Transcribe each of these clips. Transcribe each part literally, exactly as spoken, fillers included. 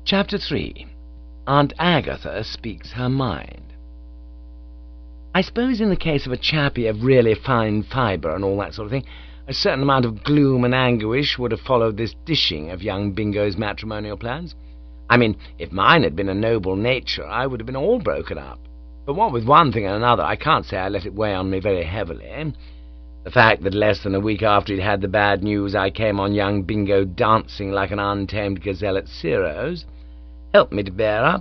Chapter three. Aunt Agatha Speaks Her Mind. I suppose in the case of a chappie of really fine fibre and all that sort of thing, a certain amount of gloom and anguish would have followed this dishing of young Bingo's matrimonial plans. I mean, if mine had been a noble nature, I would have been all broken up. But what with one thing and another, I can't say I let it weigh on me very heavily. The fact that less than a week after he'd had the bad news, I came on young Bingo dancing like an untamed gazelle at Ciro's helped me to bear up.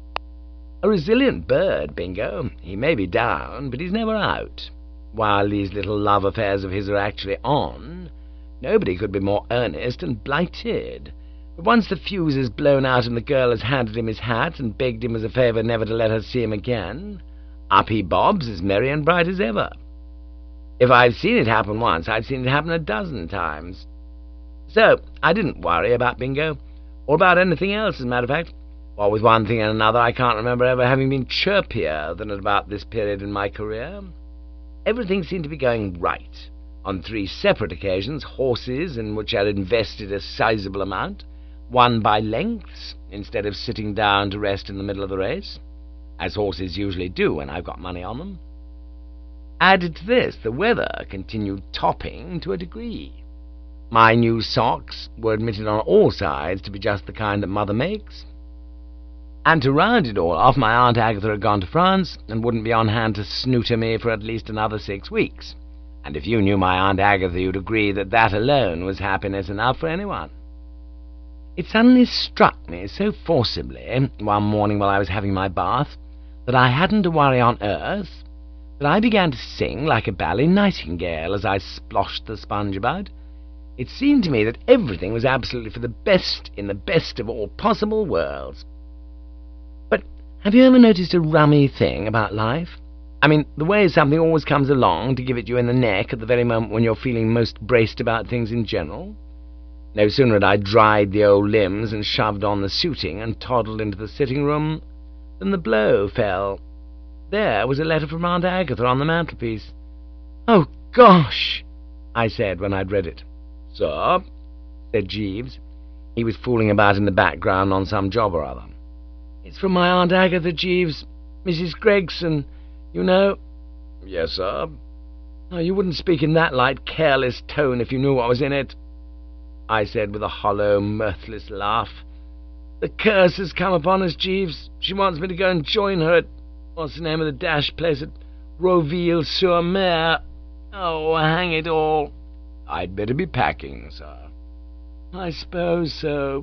A resilient bird, Bingo. He may be down, but he's never out. While these little love affairs of his are actually on, nobody could be more earnest and blighted. But once the fuse is blown out and the girl has handed him his hat and begged him as a favour never to let her see him again, up he bobs as merry and bright as ever. If I've seen it happen once, I've seen it happen a dozen times. So I didn't worry about Bingo, or about anything else, as a matter of fact. Well, with one thing and another, I can't remember ever having been chirpier than at about this period in my career. Everything seemed to be going right. On three separate occasions, horses, in which I'd invested a sizable amount, won by lengths, instead of sitting down to rest in the middle of the race, as horses usually do when I've got money on them. Added to this, the weather continued topping to a degree. My new socks were admitted on all sides to be just the kind that Mother makes. And to round it all off, my Aunt Agatha had gone to France, and wouldn't be on hand to snooter me for at least another six weeks. And if you knew my Aunt Agatha, you'd agree that that alone was happiness enough for anyone. It suddenly struck me so forcibly, one morning while I was having my bath, that I hadn't a worry on earth, that I began to sing like a bally nightingale as I sploshed the sponge about. It seemed to me that everything was absolutely for the best in the best of all possible worlds. But have you ever noticed a rummy thing about life? I mean, the way something always comes along to give it you in the neck at the very moment when you're feeling most braced about things in general. No sooner had I dried the old limbs and shoved on the suiting and toddled into the sitting-room than the blow fell. There was a letter from Aunt Agatha on the mantelpiece. "Oh, gosh!" I said when I'd read it. "Sir?" said Jeeves. He was fooling about in the background on some job or other. "It's from my Aunt Agatha, Jeeves. Missus Gregson, you know." "Yes, sir." "Oh, you wouldn't speak in that light, careless tone if you knew what was in it," I said with a hollow, mirthless laugh. "The curse has come upon us, Jeeves. She wants me to go and join her at, what's the name of the dash place, at Roville-sur-Mer. Oh, hang it all." "I'd better be packing, sir." "I suppose so."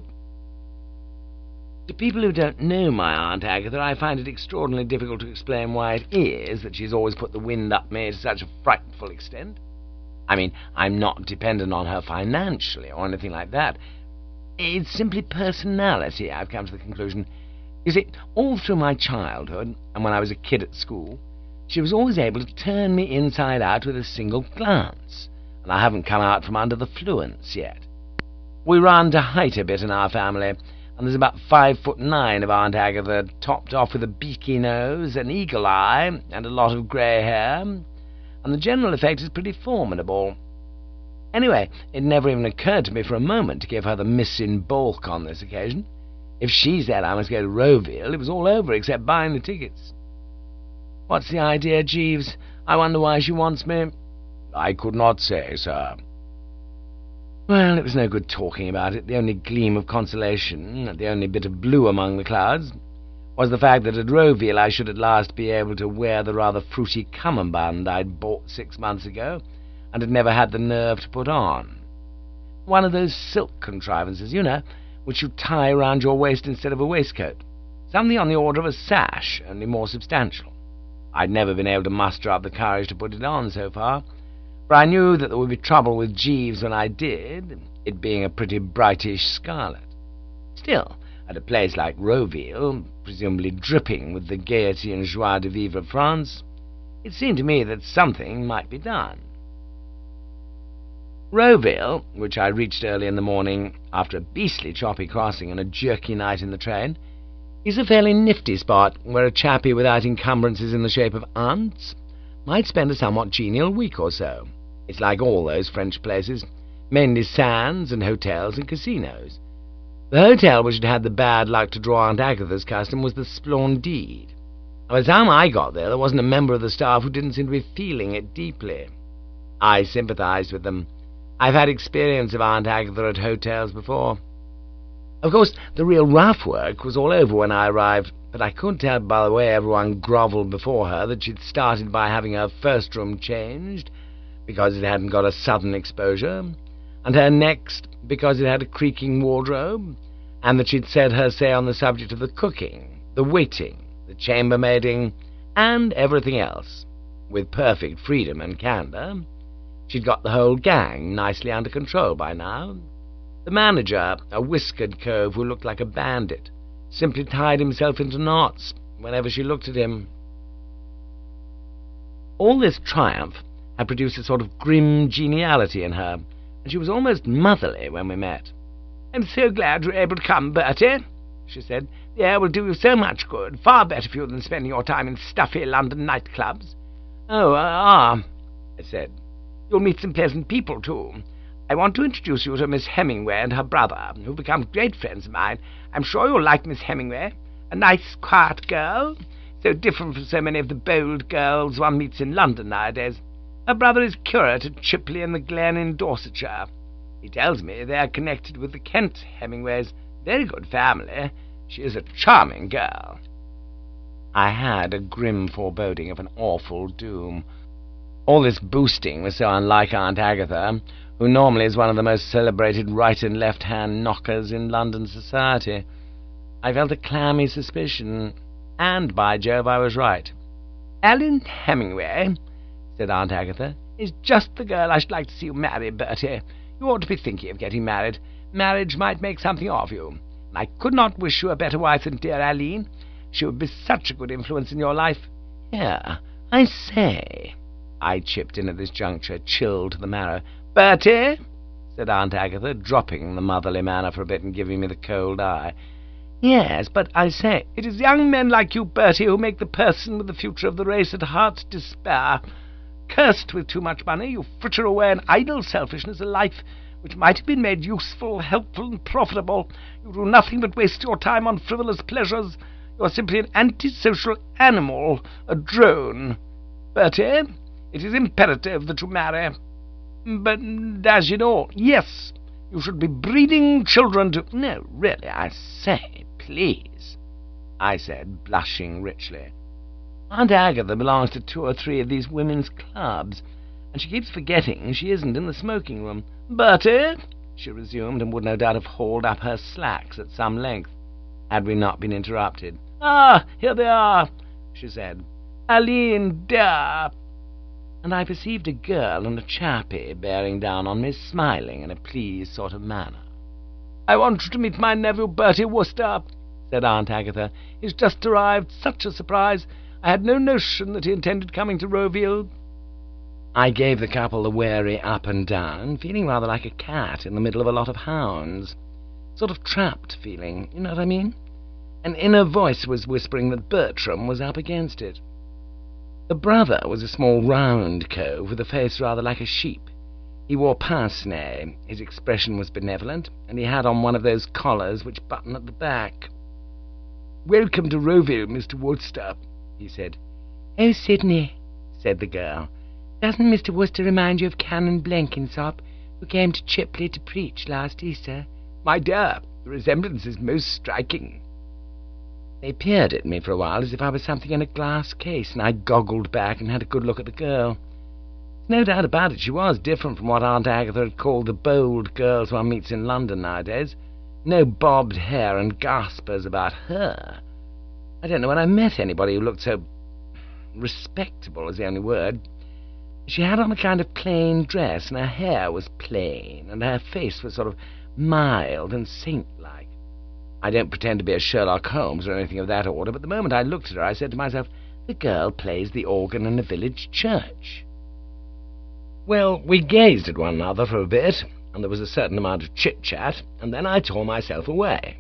To people who don't know my Aunt Agatha, I find it extraordinarily difficult to explain why it is that she's always put the wind up me to such a frightful extent. I mean, I'm not dependent on her financially or anything like that. It's simply personality, I've come to the conclusion. You see, all through my childhood, and when I was a kid at school, she was always able to turn me inside out with a single glance, and I haven't come out from under the fluence yet. We run to height a bit in our family, and there's about five foot nine of Aunt Agatha, topped off with a beaky nose, an eagle eye, and a lot of grey hair, and the general effect is pretty formidable. Anyway, it never even occurred to me for a moment to give her the miss in baulk on this occasion. If she said I must go to Roville, it was all over except buying the tickets. What's the idea, Jeeves? I wonder why she wants me. "I could not say, sir." Well, it was no good talking about it. The only gleam of consolation, the only bit of blue among the clouds, was the fact that at Roville I should at last be able to wear the rather fruity cummerbund I'd bought six months ago and had never had the nerve to put on. One of those silk contrivances, you know, which you tie round your waist instead of a waistcoat. Something on the order of a sash, only more substantial. I'd never been able to muster up the courage to put it on so far, for I knew that there would be trouble with Jeeves when I did, it being a pretty brightish scarlet. Still, at a place like Roville, presumably dripping with the gaiety and joie de vivre of France, it seemed to me that something might be done. Roville, which I reached early in the morning, after a beastly choppy crossing and a jerky night in the train, is a fairly nifty spot where a chappie without encumbrances in the shape of aunts might spend a somewhat genial week or so. It's like all those French places, mainly sands and hotels and casinos. The hotel which had had the bad luck to draw Aunt Agatha's custom was the Splendide. By the time I got there, there wasn't a member of the staff who didn't seem to be feeling it deeply. I sympathized with them. I've had experience of Aunt Agatha at hotels before. Of course, the real rough work was all over when I arrived, but I couldn't tell by the way everyone grovelled before her that she'd started by having her first room changed, because it hadn't got a southern exposure, and her next because it had a creaking wardrobe, and that she'd said her say on the subject of the cooking, the waiting, the chambermaiding, and everything else, with perfect freedom and candour. She'd got the whole gang nicely under control by now. The manager, a whiskered cove who looked like a bandit, simply tied himself into knots whenever she looked at him. All this triumph had produced a sort of grim geniality in her, and she was almost motherly when we met. "I'm so glad you're able to come, Bertie," she said. "The air will do you so much good, far better for you than spending your time in stuffy London nightclubs." "Oh, ah," I said. "You'll meet some pleasant people, too. I want to introduce you to Miss Hemingway and her brother, who've become great friends of mine. I'm sure you'll like Miss Hemingway. A nice, quiet girl, so different from so many of the bold girls one meets in London nowadays. Her brother is curate at Chipley in the Glen in Dorsetshire. He tells me they are connected with the Kent Hemingways. Very good family. She is a charming girl." I had a grim foreboding of an awful doom. All this boosting was so unlike Aunt Agatha, who normally is one of the most celebrated right and left-hand knockers in London society. I felt a clammy suspicion, and, by Jove, I was right. "Ellen Hemingway," said Aunt Agatha, "is just the girl I should like to see you marry, Bertie. You ought to be thinking of getting married. Marriage might make something of you. And I could not wish you a better wife than dear Aline. She would be such a good influence in your life." "Here, I say," I chipped in at this juncture, chilled to the marrow. "Bertie," said Aunt Agatha, dropping the motherly manner for a bit and giving me the cold eye. "Yes, but I say, it is young men like you, Bertie, who make the person with the future of the race at heart despair. Cursed with too much money, you fritter away in idle selfishness a life which might have been made useful, helpful, and profitable. You do nothing but waste your time on frivolous pleasures. You are simply an antisocial animal, a drone. Bertie, it is imperative that you marry. But, as you know, yes, you should be breeding children to—" "No, really, I say, please," I said, blushing richly. "Aunt Agatha belongs to two or three of these women's clubs, and she keeps forgetting she isn't in the smoking-room. Bertie," she resumed, and would no doubt have hauled up her slacks at some length, had we not been interrupted. "Ah, here they are," she said. "Aline, dear." And I perceived a girl and a chappie bearing down on me, smiling in a pleased sort of manner. "I want you to meet my nephew, Bertie Wooster," said Aunt Agatha. "He's just arrived. Such a surprise. I had no notion that he intended coming to Roville." I gave the couple the wary up and down, feeling rather like a cat in the middle of a lot of hounds. Sort of trapped feeling, you know what I mean? An inner voice was whispering that Bertram was up against it. The brother was a small round cove with a face rather like a sheep. He wore pince-nez, his expression was benevolent, and he had on one of those collars which button at the back. "Welcome to Roville, Mister Wooster," he said. "Oh, Sidney," said the girl. "Doesn't Mister Wooster remind you of Canon Blenkinsop, who came to Chipley to preach last Easter?" "My dear, the resemblance is most striking." They peered at me for a while as if I was something in a glass case, and I goggled back and had a good look at the girl. No doubt about it, she was different from what Aunt Agatha had called the bold girls one meets in London nowadays. No bobbed hair and gaspers about her. I don't know when I met anybody who looked so respectable is the only word. She had on a kind of plain dress, and her hair was plain, and her face was sort of mild and saint-like. I don't pretend to be a Sherlock Holmes or anything of that order, but the moment I looked at her, I said to myself, the girl plays the organ in a village church. Well, we gazed at one another for a bit, and there was a certain amount of chit-chat, and then I tore myself away.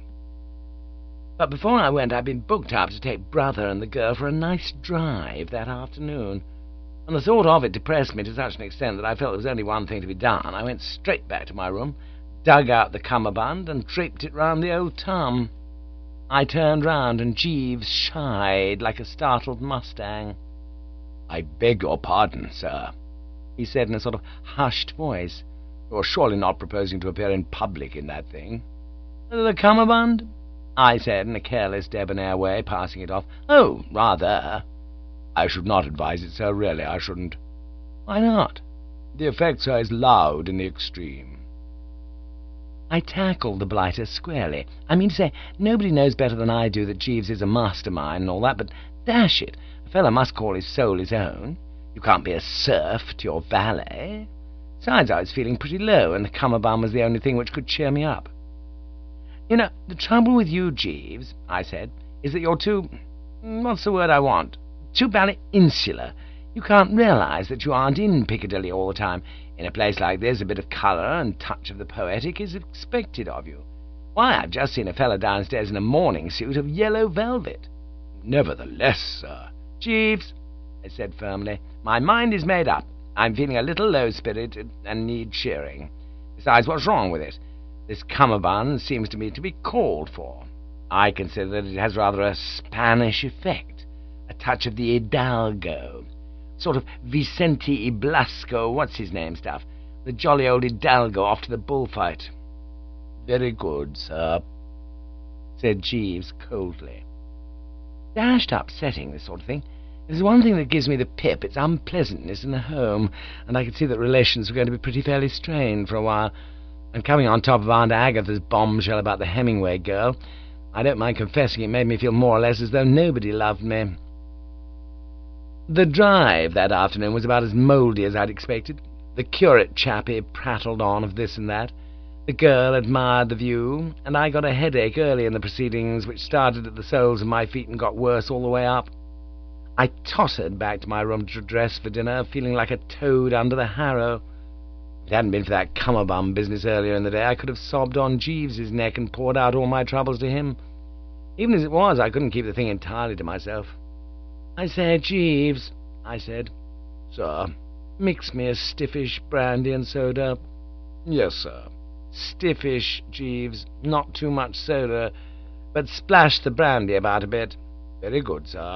But before I went, I'd been booked up to take brother and the girl for a nice drive that afternoon, and the thought of it depressed me to such an extent that I felt there was only one thing to be done. I went straight back to my room, dug out the cummerbund and draped it round the old Tom. I turned round, and Jeeves shied like a startled mustang. "I beg your pardon, sir," he said in a sort of hushed voice. "You're surely not proposing to appear in public in that thing?" "The cummerbund?" I said in a careless, debonair way, passing it off. "Oh, rather." "I should not advise it, sir, really, I shouldn't." "Why not?" "The effect, sir, is loud in the extreme." I tackled the blighter squarely. I mean to say, nobody knows better than I do that Jeeves is a mastermind and all that, but dash it, a fellow must call his soul his own. You can't be a serf to your valet. Besides, I was feeling pretty low, and the cummerbund was the only thing which could cheer me up. "You know, the trouble with you, Jeeves," I said, "is that you're too... what's the word I want? Too bally insular. You can't realize that you aren't in Piccadilly all the time. In a place like this, a bit of colour and touch of the poetic is expected of you. Why, I've just seen a fellow downstairs in a morning suit of yellow velvet." "Nevertheless, sir—" "Jeeves," I said firmly, "my mind is made up. I'm feeling a little low-spirited and need cheering. Besides, what's wrong with it? This cummerbund seems to me to be called for. I consider that it has rather a Spanish effect, a touch of the Hidalgo. Sort of Vicente y Blasco, what's-his-name stuff. The jolly old Hidalgo off to the bullfight." "Very good, sir," said Jeeves coldly. Dashed upsetting, this sort of thing. If there's one thing that gives me the pip, it's unpleasantness in the home, and I could see that relations were going to be pretty fairly strained for a while. And coming on top of Aunt Agatha's bombshell about the Hemingway girl, I don't mind confessing it made me feel more or less as though nobody loved me. The drive that afternoon was about as mouldy as I'd expected. The curate chappie prattled on of this and that. The girl admired the view, and I got a headache early in the proceedings, which started at the soles of my feet and got worse all the way up. I tottered back to my room to dress for dinner, feeling like a toad under the harrow. If it hadn't been for that cummerbund business earlier in the day, I could have sobbed on Jeeves's neck and poured out all my troubles to him. Even as it was, I couldn't keep the thing entirely to myself. "I say, Jeeves," I said. "Sir?" "Mix me a stiffish brandy and soda." "Yes, sir." "Stiffish, Jeeves. Not too much soda, but splash the brandy about a bit." "Very good, sir."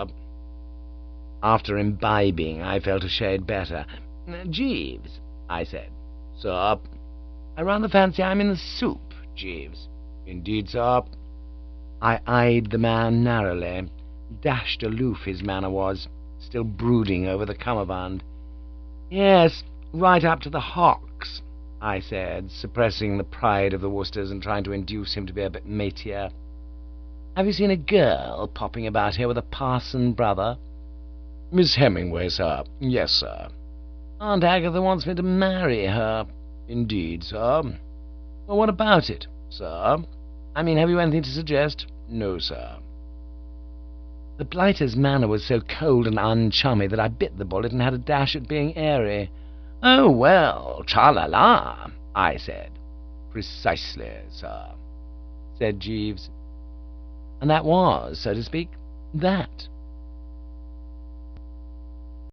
After imbibing, I felt a shade better. "Jeeves," I said. "Sir?" "I rather fancy I'm in the soup, Jeeves." "Indeed, sir?" I eyed the man narrowly. Dashed aloof his manner was, still brooding over the cummerbund. "Yes, right up to the hocks," I said, suppressing the pride of the Worcesters and trying to induce him to be a bit matier. "Have you seen a girl popping about here with a parson brother?" "Miss Hemingway, sir." "Yes, sir." "Aunt Agatha wants me to marry her." "Indeed, sir." "Well, what about it?" "Sir?" "I mean, have you anything to suggest?" "No, sir." The blighter's manner was so cold and unchummy that I bit the bullet and had a dash at being airy. "Oh, well, tra-la-la," I said. "Precisely, sir," said Jeeves. And that was, so to speak, that.